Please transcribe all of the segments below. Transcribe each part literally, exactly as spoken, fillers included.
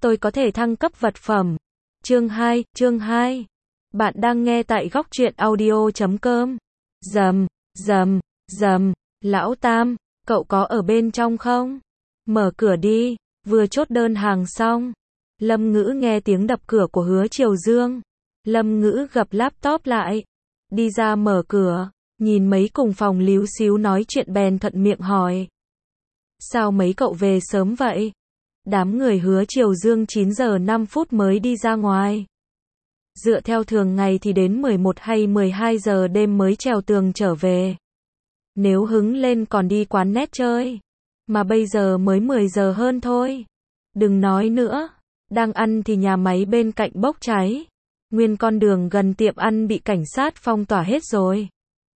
tôi có thể thăng cấp vật phẩm. Chương hai, chương hai. Bạn đang nghe tại góc truyện audio chấm com. Rầm, rầm, rầm, lão Tam, cậu có ở bên trong không? Mở cửa đi, vừa chốt đơn hàng xong. Lâm Ngữ nghe tiếng đập cửa của Hứa Triều Dương. Lâm Ngữ gập laptop lại, đi ra mở cửa, nhìn mấy cùng phòng líu xíu nói chuyện bèn thuận miệng hỏi. Sao mấy cậu về sớm vậy? Đám người Hứa Triều Dương chín giờ năm phút mới đi ra ngoài. Dựa theo thường ngày thì đến mười một hay mười hai giờ đêm mới trèo tường trở về. Nếu hứng lên còn đi quán net chơi. Mà bây giờ mới mười giờ hơn thôi. Đừng nói nữa. Đang ăn thì nhà máy bên cạnh bốc cháy. Nguyên con đường gần tiệm ăn bị cảnh sát phong tỏa hết rồi.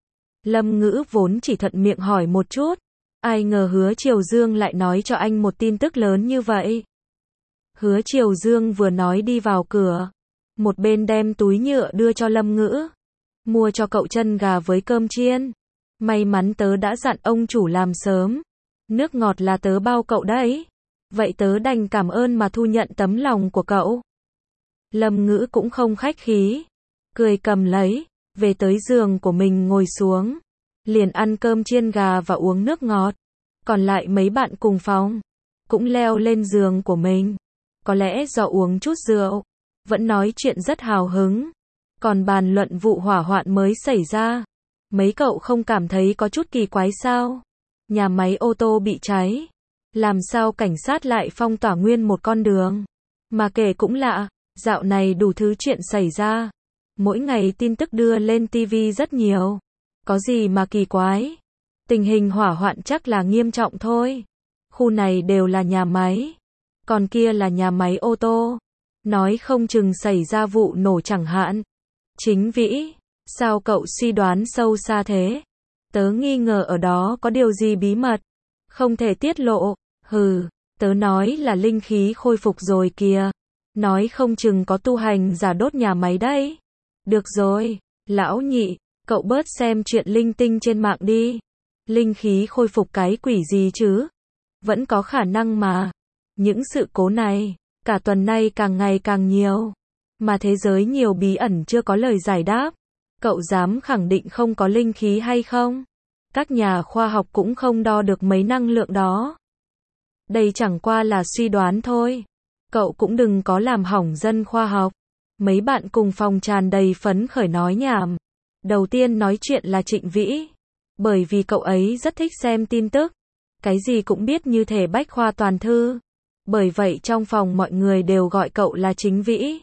Lâm Ngữ vốn chỉ thuận miệng hỏi một chút. Ai ngờ Hứa Triều Dương lại nói cho anh một tin tức lớn như vậy. Hứa Triều Dương vừa nói đi vào cửa. Một bên đem túi nhựa đưa cho Lâm Ngữ. Mua cho cậu chân gà với cơm chiên. May mắn tớ đã dặn ông chủ làm sớm. Nước ngọt là tớ bao cậu đấy. Vậy tớ đành cảm ơn mà thu nhận tấm lòng của cậu. Lâm Ngữ cũng không khách khí. Cười cầm lấy, về tới giường của mình ngồi xuống. Liền ăn cơm chiên gà và uống nước ngọt. Còn lại mấy bạn cùng phòng cũng leo lên giường của mình. Có lẽ do uống chút rượu, vẫn nói chuyện rất hào hứng. Còn bàn luận vụ hỏa hoạn mới xảy ra. Mấy cậu không cảm thấy có chút kỳ quái sao? Nhà máy ô tô bị cháy. Làm sao cảnh sát lại phong tỏa nguyên một con đường? Mà kể cũng lạ, dạo này đủ thứ chuyện xảy ra. Mỗi ngày tin tức đưa lên ti vi rất nhiều. Có gì mà kỳ quái? Tình hình hỏa hoạn chắc là nghiêm trọng thôi. Khu này đều là nhà máy. Còn kia là nhà máy ô tô. Nói không chừng xảy ra vụ nổ chẳng hạn. Chính Vĩ, sao cậu suy đoán sâu xa thế? Tớ nghi ngờ ở đó có điều gì bí mật. Không thể tiết lộ. Hừ, tớ nói là linh khí khôi phục rồi kìa. Nói không chừng có tu hành giả đốt nhà máy đấy. Được rồi, lão nhị, cậu bớt xem chuyện linh tinh trên mạng đi. Linh khí khôi phục cái quỷ gì chứ? Vẫn có khả năng mà. Những sự cố này, cả tuần nay càng ngày càng nhiều. Mà thế giới nhiều bí ẩn chưa có lời giải đáp. Cậu dám khẳng định không có linh khí hay không? Các nhà khoa học cũng không đo được mấy năng lượng đó. Đây chẳng qua là suy đoán thôi. Cậu cũng đừng có làm hỏng dân khoa học. Mấy bạn cùng phòng tràn đầy phấn khởi nói nhảm. Đầu tiên nói chuyện là Trịnh Vĩ. Bởi vì cậu ấy rất thích xem tin tức. Cái gì cũng biết như thể bách khoa toàn thư. Bởi vậy trong phòng mọi người đều gọi cậu là Chính Vĩ.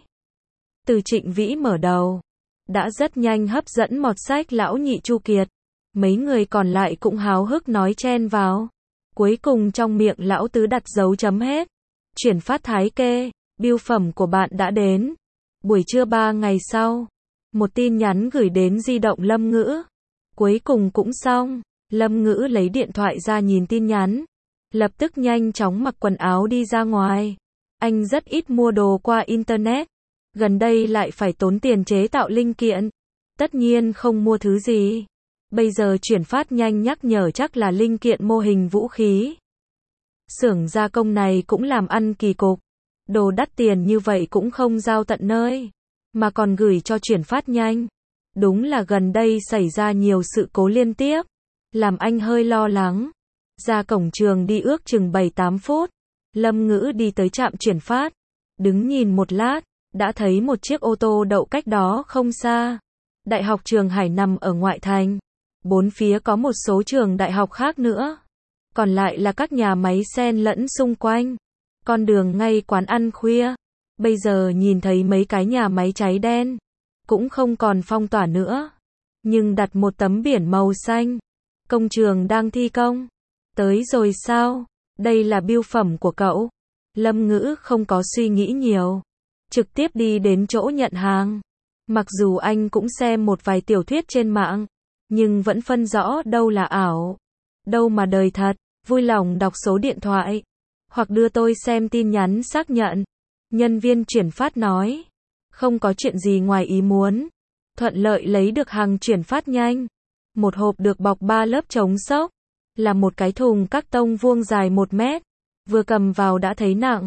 Từ Trịnh Vĩ mở đầu, đã rất nhanh hấp dẫn mọt sách lão nhị Chu Kiệt. Mấy người còn lại cũng háo hức nói chen vào. Cuối cùng trong miệng lão tứ đặt dấu chấm hết. Chuyển phát thái kê, bưu phẩm của bạn đã đến. Buổi trưa ba ngày sau, một tin nhắn gửi đến di động Lâm Ngữ. Cuối cùng cũng xong, Lâm Ngữ lấy điện thoại ra nhìn tin nhắn. Lập tức nhanh chóng mặc quần áo đi ra ngoài. Anh rất ít mua đồ qua Internet. Gần đây lại phải tốn tiền chế tạo linh kiện. Tất nhiên không mua thứ gì. Bây giờ chuyển phát nhanh nhắc nhở chắc là linh kiện mô hình vũ khí. Xưởng gia công này cũng làm ăn kỳ cục. Đồ đắt tiền như vậy cũng không giao tận nơi. Mà còn gửi cho chuyển phát nhanh. Đúng là gần đây xảy ra nhiều sự cố liên tiếp. Làm anh hơi lo lắng. Ra cổng trường đi ước chừng bảy tám phút. Lâm Ngữ đi tới trạm chuyển phát. Đứng nhìn một lát. Đã thấy một chiếc ô tô đậu cách đó không xa. Đại học Trường Hải nằm ở ngoại thành. Bốn phía có một số trường đại học khác nữa. Còn lại là các nhà máy xen lẫn xung quanh. Con đường ngay quán ăn khuya. Bây giờ nhìn thấy mấy cái nhà máy cháy đen. Cũng không còn phong tỏa nữa. Nhưng đặt một tấm biển màu xanh. Công trường đang thi công. Tới rồi sao? Đây là bưu phẩm của cậu. Lâm Ngữ không có suy nghĩ nhiều. Trực tiếp đi đến chỗ nhận hàng. Mặc dù anh cũng xem một vài tiểu thuyết trên mạng. Nhưng vẫn phân rõ đâu là ảo. Đâu mà đời thật. Vui lòng đọc số điện thoại. Hoặc đưa tôi xem tin nhắn xác nhận. Nhân viên chuyển phát nói. Không có chuyện gì ngoài ý muốn. Thuận lợi lấy được hàng chuyển phát nhanh. Một hộp được bọc ba lớp chống xốc. Là một cái thùng các tông vuông dài một mét. Vừa cầm vào đã thấy nặng.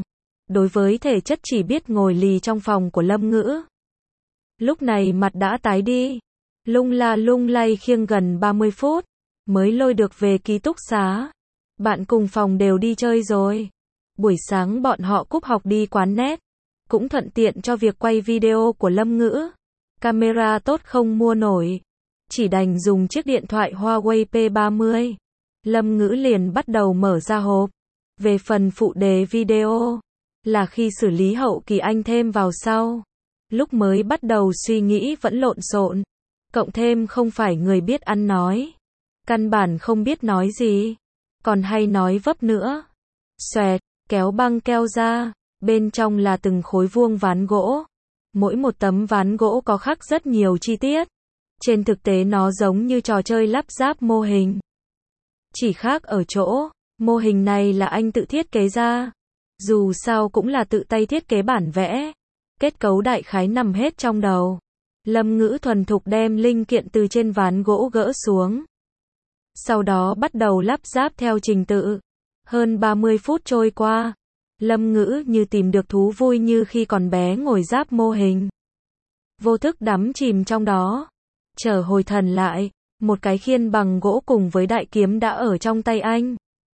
đối với thể chất chỉ biết ngồi lì trong phòng của Lâm Ngữ. Lúc này mặt đã tái đi, lung la lung lay khiêng gần ba mươi phút, mới lôi được về ký túc xá. Bạn cùng phòng đều đi chơi rồi. Buổi sáng bọn họ cúp học đi quán net, cũng thuận tiện cho việc quay video của Lâm Ngữ. Camera tốt không mua nổi, chỉ đành dùng chiếc điện thoại Huawei P ba mươi. Lâm Ngữ liền bắt đầu mở ra hộp. Về phần phụ đề video, là khi xử lý hậu kỳ anh thêm vào sau. Lúc mới bắt đầu suy nghĩ vẫn lộn xộn, cộng thêm không phải người biết ăn nói, căn bản không biết nói gì, còn hay nói vấp nữa. Xoẹt, kéo băng keo ra, bên trong là từng khối vuông ván gỗ. Mỗi một tấm ván gỗ có khắc rất nhiều chi tiết. Trên thực tế nó giống như trò chơi lắp ráp mô hình. Chỉ khác ở chỗ, mô hình này là anh tự thiết kế ra. Dù sao cũng là tự tay thiết kế bản vẽ. Kết cấu đại khái nằm hết trong đầu. Lâm Ngữ thuần thục đem linh kiện từ trên ván gỗ gỡ xuống. Sau đó bắt đầu lắp ráp theo trình tự. Hơn ba mươi phút trôi qua, Lâm Ngữ như tìm được thú vui như khi còn bé ngồi ráp mô hình. Vô thức đắm chìm trong đó. Chờ hồi thần lại, một cái khiên bằng gỗ cùng với đại kiếm đã ở trong tay anh.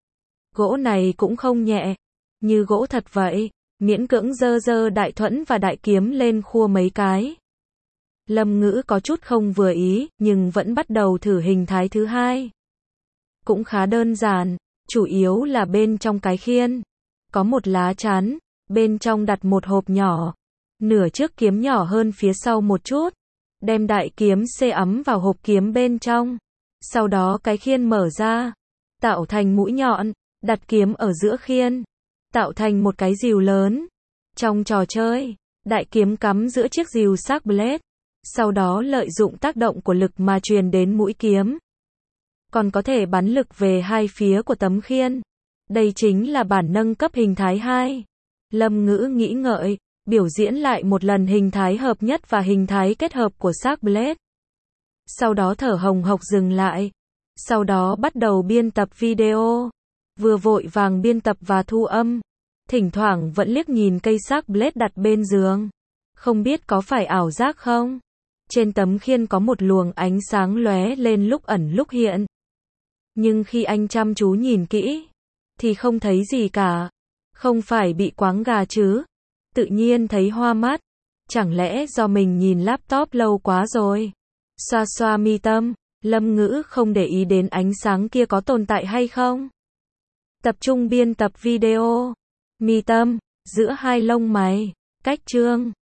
Gỗ này cũng không nhẹ, như gỗ thật vậy, miễn cưỡng dơ dơ đại thuẫn và đại kiếm lên khua mấy cái. Lâm Ngữ có chút không vừa ý, nhưng vẫn bắt đầu thử hình thái thứ hai. Cũng khá đơn giản, chủ yếu là bên trong cái khiên có một lá chắn, bên trong đặt một hộp nhỏ, nửa chiếc kiếm nhỏ hơn phía sau một chút, đem đại kiếm xê ấm vào hộp kiếm bên trong, sau đó cái khiên mở ra, tạo thành mũi nhọn, đặt kiếm ở giữa khiên, tạo thành một cái rìu lớn. Trong trò chơi, đại kiếm cắm giữa chiếc rìu sắc blade, sau đó lợi dụng tác động của lực mà truyền đến mũi kiếm. Còn có thể bắn lực về hai phía của tấm khiên. Đây chính là bản nâng cấp hình thái hai. Lâm Ngữ nghĩ ngợi, biểu diễn lại một lần hình thái hợp nhất và hình thái kết hợp của sắc blade. Sau đó thở hồng hộc dừng lại. Sau đó bắt đầu biên tập video. Vừa vội vàng biên tập và thu âm. Thỉnh thoảng vẫn liếc nhìn cây sắc blade đặt bên giường. Không biết có phải ảo giác không? Trên tấm khiên có một luồng ánh sáng lóe lên lúc ẩn lúc hiện. Nhưng khi anh chăm chú nhìn kỹ, thì không thấy gì cả. Không phải bị quáng gà chứ? Tự nhiên thấy hoa mắt. Chẳng lẽ do mình nhìn laptop lâu quá rồi? Xoa xoa mi tâm, Lâm Ngữ không để ý đến ánh sáng kia có tồn tại hay không. Tập trung biên tập video. Mi tâm, giữa hai lông mày, cách chương.